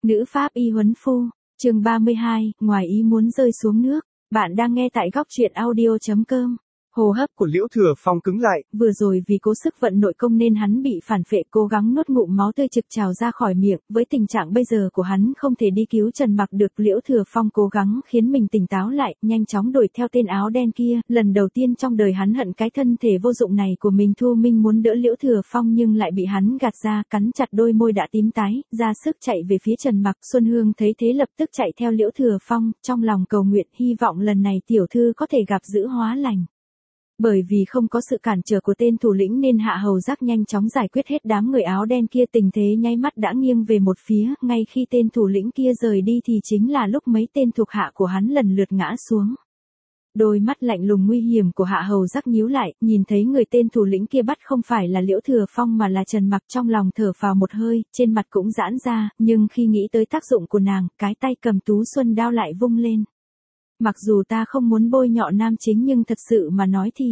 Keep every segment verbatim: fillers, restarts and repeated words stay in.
Nữ pháp y huấn phu, chương ba mươi hai, ngoài ý muốn rơi xuống nước. Bạn đang nghe tại góc truyện audio chấm com. Hô hấp của Liễu Thừa Phong cứng lại. Vừa rồi vì cố sức vận nội công nên hắn bị phản phệ, cố gắng nuốt ngụm máu tươi trực trào ra khỏi miệng. Với tình trạng bây giờ của hắn không thể đi cứu Trần Mặc được. Liễu Thừa Phong cố gắng khiến mình tỉnh táo lại, nhanh chóng đuổi theo tên áo đen kia. Lần đầu tiên trong đời hắn hận cái thân thể vô dụng này của mình. Thu Minh muốn đỡ Liễu Thừa Phong nhưng lại bị hắn gạt ra, cắn chặt đôi môi đã tím tái, ra sức chạy về phía Trần Mặc. Xuân Hương thấy thế lập tức chạy theo Liễu Thừa Phong, trong lòng cầu nguyện hy vọng lần này tiểu thư có thể gặp dữ hóa lành. Bởi vì không có sự cản trở của tên thủ lĩnh nên Hạ Hầu Giác nhanh chóng giải quyết hết đám người áo đen kia, tình thế nháy mắt đã nghiêng về một phía. Ngay khi tên thủ lĩnh kia rời đi thì chính là lúc mấy tên thuộc hạ của hắn lần lượt ngã xuống. Đôi mắt lạnh lùng nguy hiểm của Hạ Hầu Giác nhíu lại, nhìn thấy người tên thủ lĩnh kia bắt không phải là Liễu Thừa Phong mà là Trần Mặc, trong lòng thở phào một hơi, trên mặt cũng giãn ra, nhưng khi nghĩ tới tác dụng của nàng, cái tay cầm tú xuân đao lại vung lên. Mặc dù ta không muốn bôi nhọ nam chính nhưng thật sự mà nói thì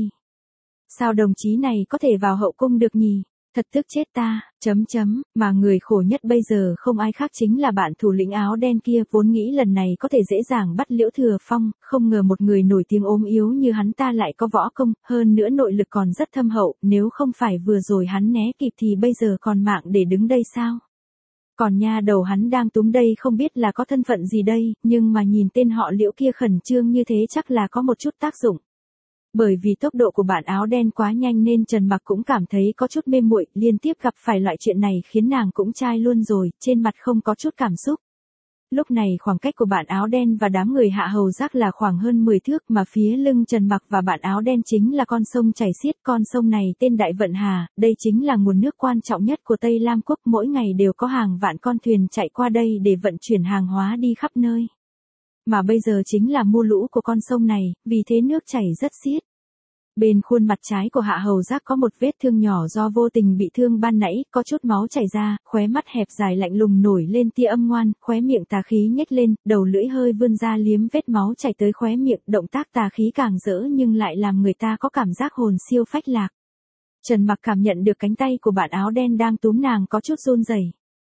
sao đồng chí này có thể vào hậu cung được nhỉ? Thật tức chết ta, chấm chấm, mà người khổ nhất bây giờ không ai khác chính là bạn thủ lĩnh áo đen kia, vốn nghĩ lần này có thể dễ dàng bắt Liễu Thừa Phong, không ngờ một người nổi tiếng ốm yếu như hắn ta lại có võ công, hơn nữa nội lực còn rất thâm hậu, nếu không phải vừa rồi hắn né kịp thì bây giờ còn mạng để đứng đây sao? Còn nha đầu hắn đang túm đây không biết là có thân phận gì đây, nhưng mà nhìn tên họ Liễu kia khẩn trương như thế chắc là có một chút tác dụng. Bởi vì tốc độ của bạn áo đen quá nhanh nên Trần Mặc cũng cảm thấy có chút mê muội, liên tiếp gặp phải loại chuyện này khiến nàng cũng chai luôn rồi, trên mặt không có chút cảm xúc. Lúc này khoảng cách của bạn áo đen và đám người Hạ Hầu Giác là khoảng hơn mười thước, mà phía lưng Trần Mặc và bạn áo đen chính là con sông chảy xiết. Con sông này tên Đại Vận Hà, đây chính là nguồn nước quan trọng nhất của Tây Lam Quốc, mỗi ngày đều có hàng vạn con thuyền chạy qua đây để vận chuyển hàng hóa đi khắp nơi. Mà bây giờ chính là mùa lũ của con sông này, vì thế nước chảy rất xiết. Bên khuôn mặt trái của Hạ Hầu Giác có một vết thương nhỏ do vô tình bị thương ban nãy, có chút máu chảy ra, khóe mắt hẹp dài lạnh lùng nổi lên tia âm ngoan, khóe miệng tà khí nhếch lên, đầu lưỡi hơi vươn ra liếm vết máu chảy tới khóe miệng, động tác tà khí càng dỡ nhưng lại làm người ta có cảm giác hồn siêu phách lạc. Trần Mặc cảm nhận được cánh tay của bạn áo đen đang túm nàng có chút run rẩy.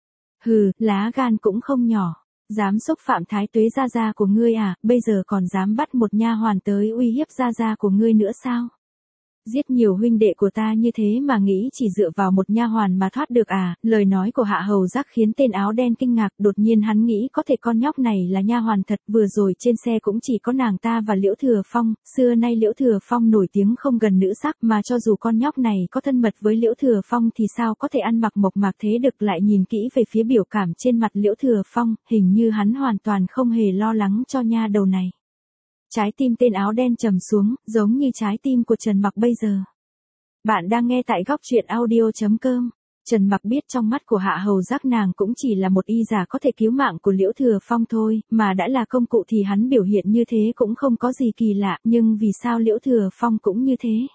Hừ, lá gan cũng không nhỏ. Dám xúc phạm Thái Tuế gia gia của ngươi à, bây giờ còn dám bắt một nha hoàn tới uy hiếp gia gia của ngươi nữa sao? Giết nhiều huynh đệ của ta như thế mà nghĩ chỉ dựa vào một nha hoàn mà thoát được à? Lời nói của Hạ Hầu Giác khiến tên áo đen kinh ngạc, đột nhiên hắn nghĩ có thể con nhóc này là nha hoàn thật, vừa rồi trên xe cũng chỉ có nàng ta và Liễu Thừa Phong, xưa nay Liễu Thừa Phong nổi tiếng không gần nữ sắc, mà cho dù con nhóc này có thân mật với Liễu Thừa Phong thì sao có thể ăn mặc mộc mạc thế được. Lại nhìn kỹ về phía biểu cảm trên mặt Liễu Thừa Phong, hình như hắn hoàn toàn không hề lo lắng cho nha đầu này. Trái tim tên áo đen trầm xuống, giống như trái tim của Trần Mặc bây giờ. Bạn đang nghe tại góc truyện audio chấm com. Trần Mặc biết trong mắt của Hạ Hầu Giác nàng cũng chỉ là một y giả có thể cứu mạng của Liễu Thừa Phong thôi, mà đã là công cụ thì hắn biểu hiện như thế cũng không có gì kỳ lạ, nhưng vì sao Liễu Thừa Phong cũng như thế?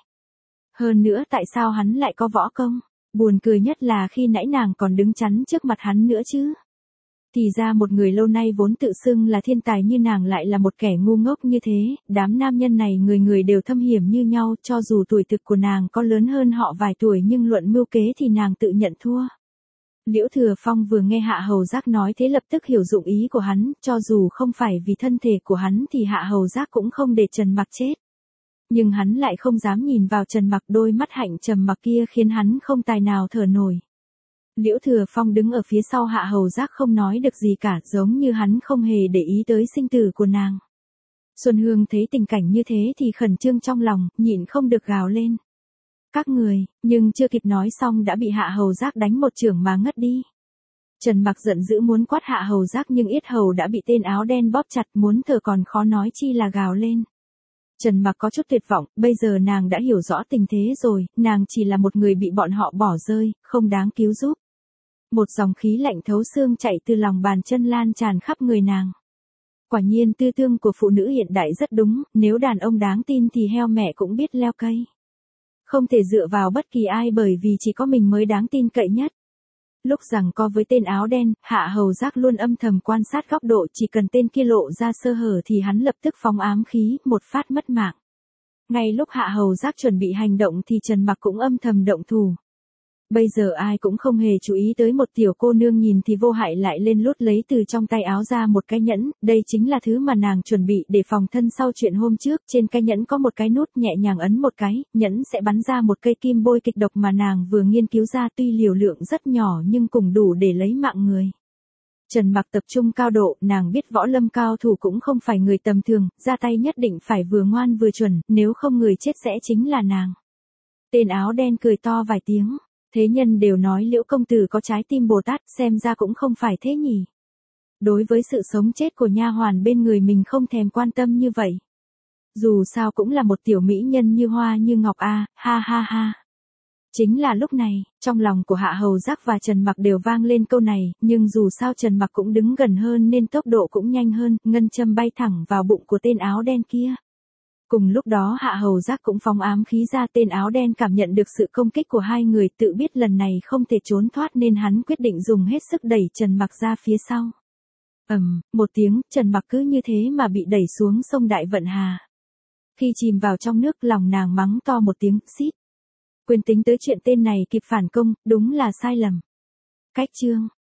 Hơn nữa tại sao hắn lại có võ công? Buồn cười nhất là khi nãy nàng còn đứng chắn trước mặt hắn nữa chứ. Thì ra một người lâu nay vốn tự xưng là thiên tài như nàng lại là một kẻ ngu ngốc như thế, đám nam nhân này người người đều thâm hiểm như nhau, cho dù tuổi thực của nàng có lớn hơn họ vài tuổi nhưng luận mưu kế thì nàng tự nhận thua. Liễu Thừa Phong vừa nghe Hạ Hầu Giác nói thế lập tức hiểu dụng ý của hắn, cho dù không phải vì thân thể của hắn thì Hạ Hầu Giác cũng không để Trần Mặc chết. Nhưng hắn lại không dám nhìn vào Trần Mặc, đôi mắt hạnh trầm mặc kia khiến hắn không tài nào thở nổi. Liễu Thừa Phong đứng ở phía sau Hạ Hầu Giác không nói được gì cả, giống như hắn không hề để ý tới sinh tử của nàng. Xuân Hương thấy tình cảnh như thế thì khẩn trương trong lòng, nhịn không được gào lên. Các người, nhưng chưa kịp nói xong đã bị Hạ Hầu Giác đánh một chưởng mà ngất đi. Trần Mặc giận dữ muốn quát Hạ Hầu Giác nhưng yết hầu đã bị tên áo đen bóp chặt, muốn thở còn khó nói chi là gào lên. Trần Mặc có chút tuyệt vọng, bây giờ nàng đã hiểu rõ tình thế rồi, nàng chỉ là một người bị bọn họ bỏ rơi, không đáng cứu giúp. Một dòng khí lạnh thấu xương chạy từ lòng bàn chân lan tràn khắp người nàng. Quả nhiên tư tưởng của phụ nữ hiện đại rất đúng, nếu đàn ông đáng tin thì heo mẹ cũng biết leo cây. Không thể dựa vào bất kỳ ai bởi vì chỉ có mình mới đáng tin cậy nhất. Lúc giằng co với tên áo đen, Hạ Hầu Giác luôn âm thầm quan sát góc độ, chỉ cần tên kia lộ ra sơ hở thì hắn lập tức phóng ám khí, một phát mất mạng. Ngay lúc Hạ Hầu Giác chuẩn bị hành động thì Trần Mặc cũng âm thầm động thủ. Bây giờ ai cũng không hề chú ý tới một tiểu cô nương nhìn thì vô hại lại lên lút lấy từ trong tay áo ra một cái nhẫn, đây chính là thứ mà nàng chuẩn bị để phòng thân sau chuyện hôm trước, trên cái nhẫn có một cái nút, nhẹ nhàng ấn một cái, nhẫn sẽ bắn ra một cây kim bôi kịch độc mà nàng vừa nghiên cứu ra, tuy liều lượng rất nhỏ nhưng cũng đủ để lấy mạng người. Trần Mặc tập trung cao độ, nàng biết võ lâm cao thủ cũng không phải người tầm thường, ra tay nhất định phải vừa ngoan vừa chuẩn, nếu không người chết sẽ chính là nàng. Tên áo đen cười to vài tiếng. Thế nhân đều nói Liễu công tử có trái tim Bồ Tát, xem ra cũng không phải thế nhỉ. Đối với sự sống chết của nha hoàn bên người mình không thèm quan tâm như vậy. Dù sao cũng là một tiểu mỹ nhân như hoa như ngọc a, ha ha ha. Chính là lúc này, trong lòng của Hạ Hầu Giác và Trần Mặc đều vang lên câu này, nhưng dù sao Trần Mặc cũng đứng gần hơn nên tốc độ cũng nhanh hơn, ngân châm bay thẳng vào bụng của tên áo đen kia. Cùng lúc đó Hạ Hầu Giác cũng phóng ám khí ra, tên áo đen cảm nhận được sự công kích của hai người, tự biết lần này không thể trốn thoát nên hắn quyết định dùng hết sức đẩy Trần Mặc ra phía sau. Ầm, một tiếng, Trần Mặc cứ như thế mà bị đẩy xuống sông Đại Vận Hà. Khi chìm vào trong nước, lòng nàng mắng to một tiếng, xít. Quên tính tới chuyện tên này kịp phản công, đúng là sai lầm. Cách chương